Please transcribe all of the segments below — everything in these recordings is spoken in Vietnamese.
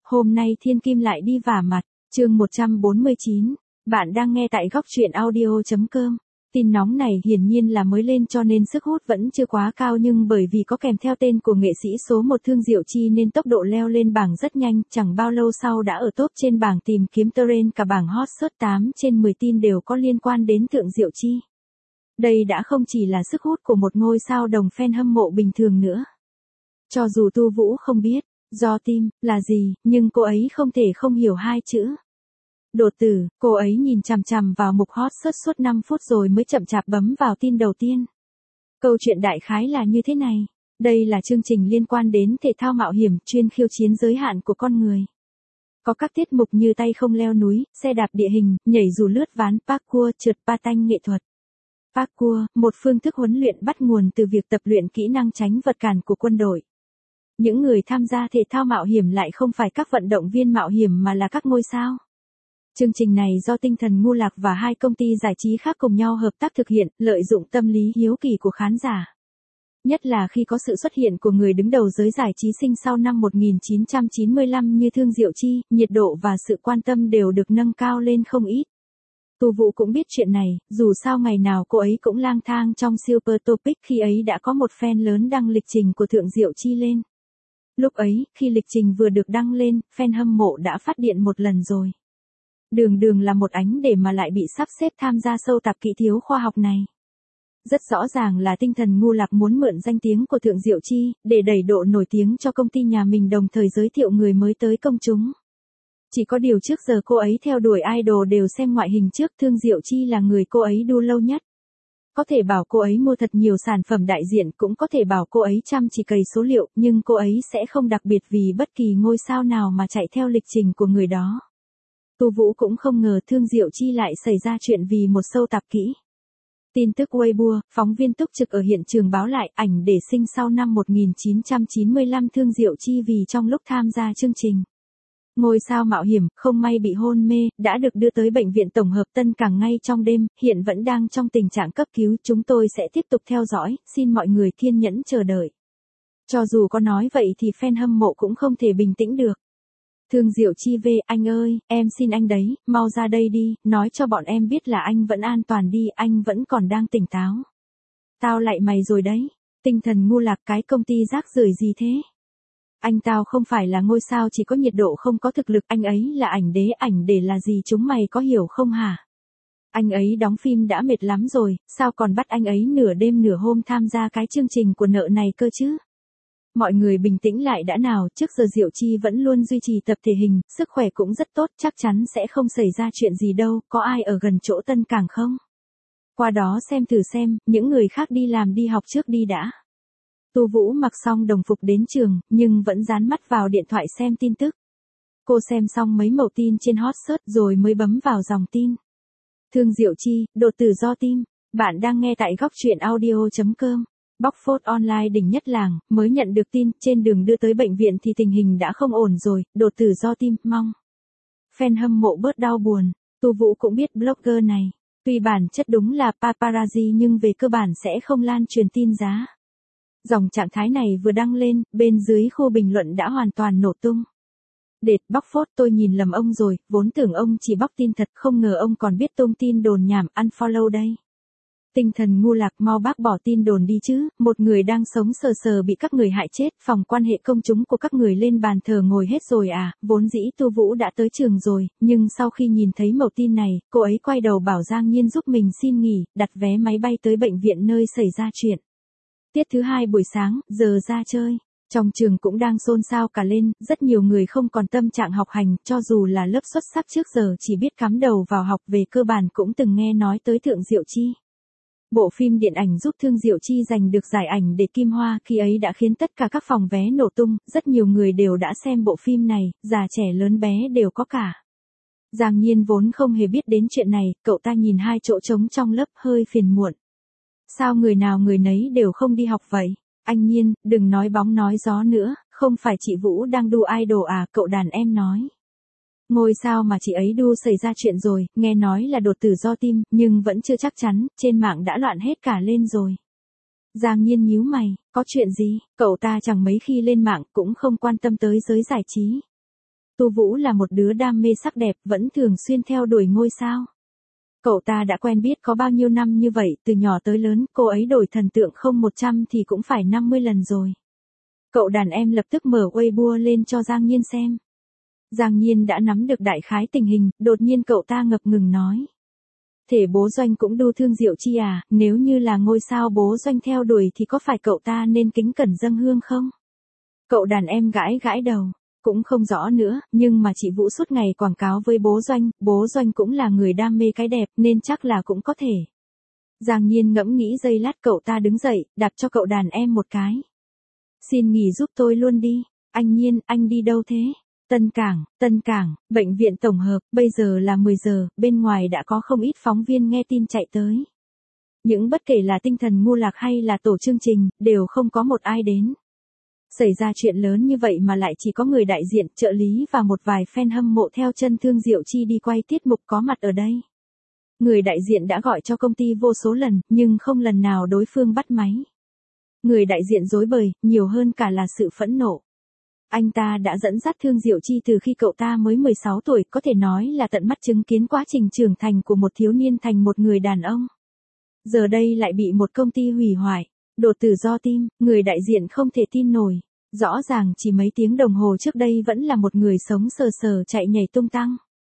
Hôm nay Thiên Kim lại đi vả mặt, chương 149, bạn đang nghe tại góc truyện audio.com. Tin nóng này hiển nhiên là mới lên cho nên sức hút vẫn chưa quá cao, nhưng bởi vì có kèm theo tên của nghệ sĩ số 1 Thương Diệu Chi nên tốc độ leo lên bảng rất nhanh, chẳng bao lâu sau đã ở top trên bảng tìm kiếm trend, cả bảng hot search 8 trên 10 tin đều có liên quan đến Thương Diệu Chi. Đây đã không chỉ là sức hút của một ngôi sao đồng fan hâm mộ bình thường nữa. Cho dù Tu Vũ không biết do tim là gì, nhưng cô ấy không thể không hiểu hai chữ đột tử. Cô ấy nhìn chằm chằm vào mục hot search suốt 5 phút rồi mới chậm chạp bấm vào tin đầu tiên. Câu chuyện đại khái là như thế này. Đây là chương trình liên quan đến thể thao mạo hiểm, chuyên khiêu chiến giới hạn của con người. Có các tiết mục như tay không leo núi, xe đạp địa hình, nhảy dù lướt ván, parkour, trượt patin nghệ thuật. Parkour, một phương thức huấn luyện bắt nguồn từ việc tập luyện kỹ năng tránh vật cản của quân đội. Những người tham gia thể thao mạo hiểm lại không phải các vận động viên mạo hiểm mà là các ngôi sao. Chương trình này do Tinh Thần Ngu Lạc và hai công ty giải trí khác cùng nhau hợp tác thực hiện, lợi dụng tâm lý hiếu kỳ của khán giả. Nhất là khi có sự xuất hiện của người đứng đầu giới giải trí sinh sau năm 1995 như Thương Diệu Chi, nhiệt độ và sự quan tâm đều được nâng cao lên không ít. Tu Vũ cũng biết chuyện này, dù sao ngày nào cô ấy cũng lang thang trong Super Topic, khi ấy đã có một fan lớn đăng lịch trình của Thương Diệu Chi lên. Lúc ấy, khi lịch trình vừa được đăng lên, fan hâm mộ đã phát điện một lần rồi. Đường là một ánh để mà lại bị sắp xếp tham gia sâu tạp kỹ thiếu khoa học này. Rất rõ ràng là Tinh Thần Ngu Lạc muốn mượn danh tiếng của Thương Diệu Chi, để đẩy độ nổi tiếng cho công ty nhà mình, đồng thời giới thiệu người mới tới công chúng. Chỉ có điều trước giờ cô ấy theo đuổi idol đều xem ngoại hình trước, Thương Diệu Chi là người cô ấy đu lâu nhất. Có thể bảo cô ấy mua thật nhiều sản phẩm đại diện, cũng có thể bảo cô ấy chăm chỉ cày số liệu, nhưng cô ấy sẽ không đặc biệt vì bất kỳ ngôi sao nào mà chạy theo lịch trình của người đó. Tu Vũ cũng không ngờ Thương Diệu Chi lại xảy ra chuyện vì một sâu tạp kỹ. Tin tức Weibo, phóng viên túc trực ở hiện trường báo lại ảnh để sinh sau năm 1995 Thương Diệu Chi vì trong lúc tham gia chương trình. Ngôi sao mạo hiểm không may bị hôn mê, đã được đưa tới bệnh viện tổng hợp Tân Cảng ngay trong đêm, hiện vẫn đang trong tình trạng cấp cứu. Chúng tôi sẽ tiếp tục theo dõi, xin mọi người kiên nhẫn chờ đợi. Cho dù có nói vậy thì fan hâm mộ cũng không thể bình tĩnh được. Thương Diệu Chi về, anh ơi, em xin anh đấy, mau ra đây đi, nói cho bọn em biết là anh vẫn an toàn đi, anh vẫn còn đang tỉnh táo. Tao lại mày rồi đấy. Tinh Thần Ngu Lạc, cái công ty rác rưởi gì thế? Anh tao không phải là ngôi sao chỉ có nhiệt độ không có thực lực, anh ấy là ảnh đế là gì chúng mày có hiểu không hả? Anh ấy đóng phim đã mệt lắm rồi, sao còn bắt anh ấy nửa đêm nửa hôm tham gia cái chương trình của nợ này cơ chứ? Mọi người bình tĩnh lại đã nào, trước giờ Diệu Chi vẫn luôn duy trì tập thể hình, sức khỏe cũng rất tốt, chắc chắn sẽ không xảy ra chuyện gì đâu, có ai ở gần chỗ Tân Cảng không? Qua đó xem thử xem, những người khác đi làm đi học trước đi đã. Tu Vũ mặc xong đồng phục đến trường, nhưng vẫn dán mắt vào điện thoại xem tin tức. Cô xem xong mấy mẩu tin trên hot search rồi mới bấm vào dòng tin. Thương Diệu Chi, đột tử do tim. Bạn đang nghe tại góc truyện audio.com. Bóc phốt online đỉnh nhất làng, mới nhận được tin, trên đường đưa tới bệnh viện thì tình hình đã không ổn rồi, đột tử do tim, mong fan hâm mộ bớt đau buồn. Tu Vũ cũng biết blogger này, tuy bản chất đúng là paparazzi nhưng về cơ bản sẽ không lan truyền tin giá. Dòng trạng thái này vừa đăng lên, bên dưới khu bình luận đã hoàn toàn nổ tung. Đệt, bóc phốt, tôi nhìn lầm ông rồi, vốn tưởng ông chỉ bóc tin thật, không ngờ ông còn biết tung tin đồn nhảm, unfollow đây. Tinh Thần Ngu Lạc, mau bác bỏ tin đồn đi chứ, một người đang sống sờ sờ bị các người hại chết, phòng quan hệ công chúng của các người lên bàn thờ ngồi hết rồi à, vốn dĩ Tu Vũ đã tới trường rồi, nhưng sau khi nhìn thấy mẩu tin này, cô ấy quay đầu bảo Giang Nhiên giúp mình xin nghỉ, đặt vé máy bay tới bệnh viện nơi xảy ra chuyện. Tiết thứ 2 buổi sáng, giờ ra chơi. Trong trường cũng đang xôn xao cả lên, rất nhiều người không còn tâm trạng học hành, cho dù là lớp xuất sắc trước giờ chỉ biết cắm đầu vào học, về cơ bản cũng từng nghe nói tới Thương Diệu Chi. Bộ phim điện ảnh giúp Thương Diệu Chi giành được giải ảnh để Kim Hoa khi ấy đã khiến tất cả các phòng vé nổ tung, rất nhiều người đều đã xem bộ phim này, già trẻ lớn bé đều có cả. Giang Nhiên vốn không hề biết đến chuyện này, cậu ta nhìn hai chỗ trống trong lớp hơi phiền muộn. Sao người nào người nấy đều không đi học vậy? Anh Nhiên, đừng nói bóng nói gió nữa, không phải chị Vũ đang đu idol à, cậu đàn em nói. Ngôi sao mà chị ấy đu xảy ra chuyện rồi, nghe nói là đột tử do tim, nhưng vẫn chưa chắc chắn, trên mạng đã loạn hết cả lên rồi. Giang Nhiên nhíu mày, có chuyện gì? Cậu ta chẳng mấy khi lên mạng, cũng không quan tâm tới giới giải trí. Tu Vũ là một đứa đam mê sắc đẹp, vẫn thường xuyên theo đuổi ngôi sao. Cậu ta đã quen biết có bao nhiêu năm như vậy, từ nhỏ tới lớn, cô ấy đổi thần tượng không 100 thì cũng phải 50 lần rồi. Cậu đàn em lập tức mở Weibo lên cho Giang Nhiên xem. Giang Nhiên đã nắm được đại khái tình hình, đột nhiên cậu ta ngập ngừng nói. Thể bố Doanh cũng đu thương Diệu Chi à, nếu như là ngôi sao bố Doanh theo đuổi thì có phải cậu ta nên kính cẩn dâng hương không? Cậu đàn em gãi gãi đầu, cũng không rõ nữa, nhưng mà chị Vũ suốt ngày quảng cáo với bố Doanh cũng là người đam mê cái đẹp nên chắc là cũng có thể. Giang Nhiên ngẫm nghĩ giây lát, cậu ta đứng dậy, đạp cho cậu đàn em một cái. Xin nghỉ giúp tôi luôn đi. Anh Nhiên, anh đi đâu thế? Tân Cảng, bệnh viện tổng hợp, bây giờ là 10 giờ, bên ngoài đã có không ít phóng viên nghe tin chạy tới. Những bất kể là tinh thần ngu lạc hay là tổ chương trình, đều không có một ai đến. Xảy ra chuyện lớn như vậy mà lại chỉ có người đại diện, trợ lý và một vài fan hâm mộ theo chân thương Diệu Chi đi quay tiết mục có mặt ở đây. Người đại diện đã gọi cho công ty vô số lần, nhưng không lần nào đối phương bắt máy. Người đại diện rối bời, nhiều hơn cả là sự phẫn nộ. Anh ta đã dẫn dắt thương Diệu Chi từ khi cậu ta mới 16 tuổi, có thể nói là tận mắt chứng kiến quá trình trưởng thành của một thiếu niên thành một người đàn ông. Giờ đây lại bị một công ty hủy hoại, đột tử do tim, người đại diện không thể tin nổi. Rõ ràng chỉ mấy tiếng đồng hồ trước đây vẫn là một người sống sờ sờ chạy nhảy tung tăng.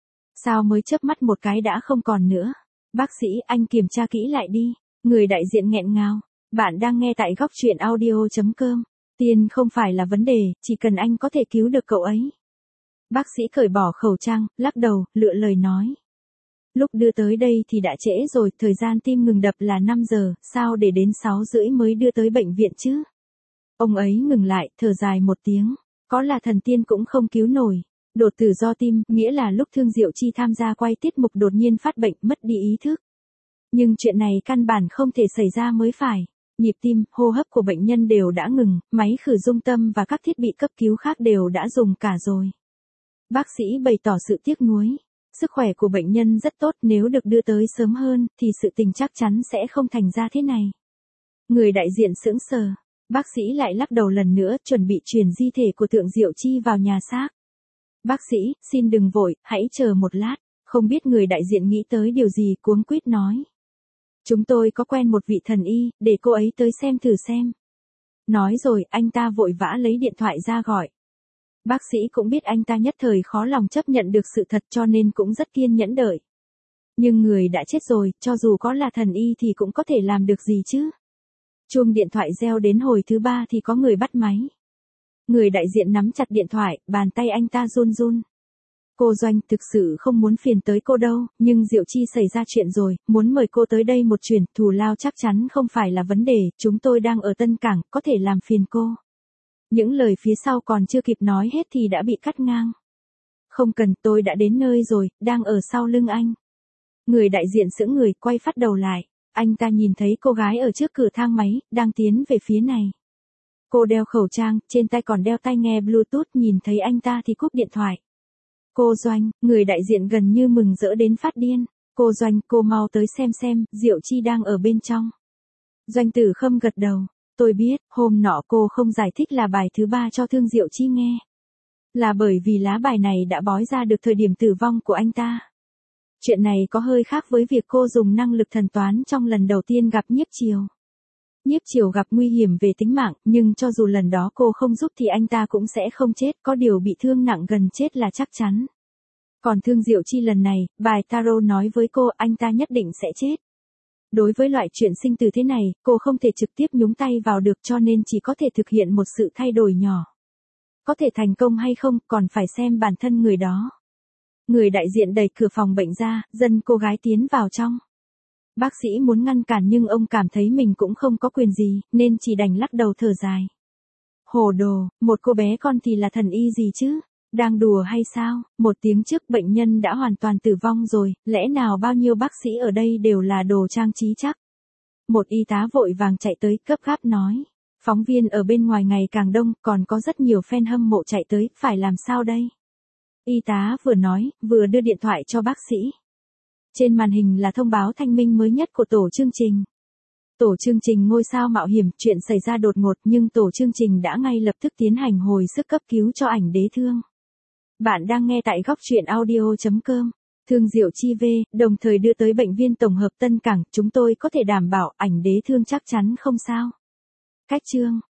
Sao mới chớp mắt một cái đã không còn nữa? Bác sĩ, anh kiểm tra kỹ lại đi. Người đại diện nghẹn ngào. Bạn đang nghe tại góc truyện audio.com. Tiền không phải là vấn đề, chỉ cần anh có thể cứu được cậu ấy. Bác sĩ cởi bỏ khẩu trang, lắc đầu, lựa lời nói. Lúc đưa tới đây thì đã trễ rồi, thời gian tim ngừng đập là 5 giờ, sao để đến 6 rưỡi mới đưa tới bệnh viện chứ? Ông ấy ngừng lại, thở dài một tiếng. Có là thần tiên cũng không cứu nổi. Đột tử do tim, nghĩa là lúc thương Diệu Chi tham gia quay tiết mục đột nhiên phát bệnh, mất đi ý thức. Nhưng chuyện này căn bản không thể xảy ra mới phải. Nhịp tim, hô hấp của bệnh nhân đều đã ngừng, máy khử rung tâm và các thiết bị cấp cứu khác đều đã dùng cả rồi. Bác sĩ bày tỏ sự tiếc nuối. Sức khỏe của bệnh nhân rất tốt, nếu được đưa tới sớm hơn, thì sự tình chắc chắn sẽ không thành ra thế này. Người đại diện sững sờ. Bác sĩ lại lắc đầu lần nữa, chuẩn bị chuyển di thể của Thượng Diệu Chi vào nhà xác. Bác sĩ, xin đừng vội, hãy chờ một lát. Không biết người đại diện nghĩ tới điều gì, cuống quýt nói. Chúng tôi có quen một vị thần y, để cô ấy tới xem thử xem. Nói rồi, anh ta vội vã lấy điện thoại ra gọi. Bác sĩ cũng biết anh ta nhất thời khó lòng chấp nhận được sự thật cho nên cũng rất kiên nhẫn đợi. Nhưng người đã chết rồi, cho dù có là thần y thì cũng có thể làm được gì chứ. Chuông điện thoại reo đến hồi thứ 3 thì có người bắt máy. Người đại diện nắm chặt điện thoại, bàn tay anh ta run run. Cô Doanh, thực sự không muốn phiền tới cô đâu, nhưng Diệu Chi xảy ra chuyện rồi, muốn mời cô tới đây một chuyến, thù lao chắc chắn không phải là vấn đề, chúng tôi đang ở Tân Cảng, có thể làm phiền cô. Những lời phía sau còn chưa kịp nói hết thì đã bị cắt ngang. Không cần, tôi đã đến nơi rồi, đang ở sau lưng anh. Người đại diện sững người, quay phát đầu lại. Anh ta nhìn thấy cô gái ở trước cửa thang máy, đang tiến về phía này. Cô đeo khẩu trang, trên tay còn đeo tai nghe Bluetooth, nhìn thấy anh ta thì cúp điện thoại. Cô Doanh, người đại diện gần như mừng rỡ đến phát điên. Cô Doanh, cô mau tới xem, Diệu Chi đang ở bên trong. Doanh Tử Khâm gật đầu. Tôi biết, hôm nọ cô không giải thích là bài thứ 3 cho thương Diệu Chi nghe. Là bởi vì lá bài này đã bói ra được thời điểm tử vong của anh ta. Chuyện này có hơi khác với việc cô dùng năng lực thần toán trong lần đầu tiên gặp Nhiếp Triều. Nhiếp Triều gặp nguy hiểm về tính mạng, nhưng cho dù lần đó cô không giúp thì anh ta cũng sẽ không chết, có điều bị thương nặng gần chết là chắc chắn. Còn thương Diệu Chi lần này, bài tarot nói với cô anh ta nhất định sẽ chết. Đối với loại chuyện sinh tử thế này, cô không thể trực tiếp nhúng tay vào được cho nên chỉ có thể thực hiện một sự thay đổi nhỏ. Có thể thành công hay không còn phải xem bản thân người đó. Người đại diện đẩy cửa phòng bệnh ra, dẫn cô gái tiến vào trong. Bác sĩ muốn ngăn cản nhưng ông cảm thấy mình cũng không có quyền gì, nên chỉ đành lắc đầu thở dài. Hồ đồ, một cô bé con thì là thần y gì chứ? Đang đùa hay sao? Một tiếng trước bệnh nhân đã hoàn toàn tử vong rồi, lẽ nào bao nhiêu bác sĩ ở đây đều là đồ trang trí chắc? Một y tá vội vàng chạy tới, gấp gáp nói. Phóng viên ở bên ngoài ngày càng đông, còn có rất nhiều fan hâm mộ chạy tới, phải làm sao đây? Y tá vừa nói, vừa đưa điện thoại cho bác sĩ. Trên màn hình là thông báo thanh minh mới nhất của tổ chương trình. Tổ chương trình ngôi sao mạo hiểm, chuyện xảy ra đột ngột nhưng tổ chương trình đã ngay lập tức tiến hành hồi sức cấp cứu cho ảnh đế thương. Bạn đang nghe tại góc truyện audio.com. Thương Diệu Chi V, đồng thời đưa tới Bệnh viện Tổng hợp Tân Cảng, chúng tôi có thể đảm bảo ảnh đế thương chắc chắn không sao. Cách chương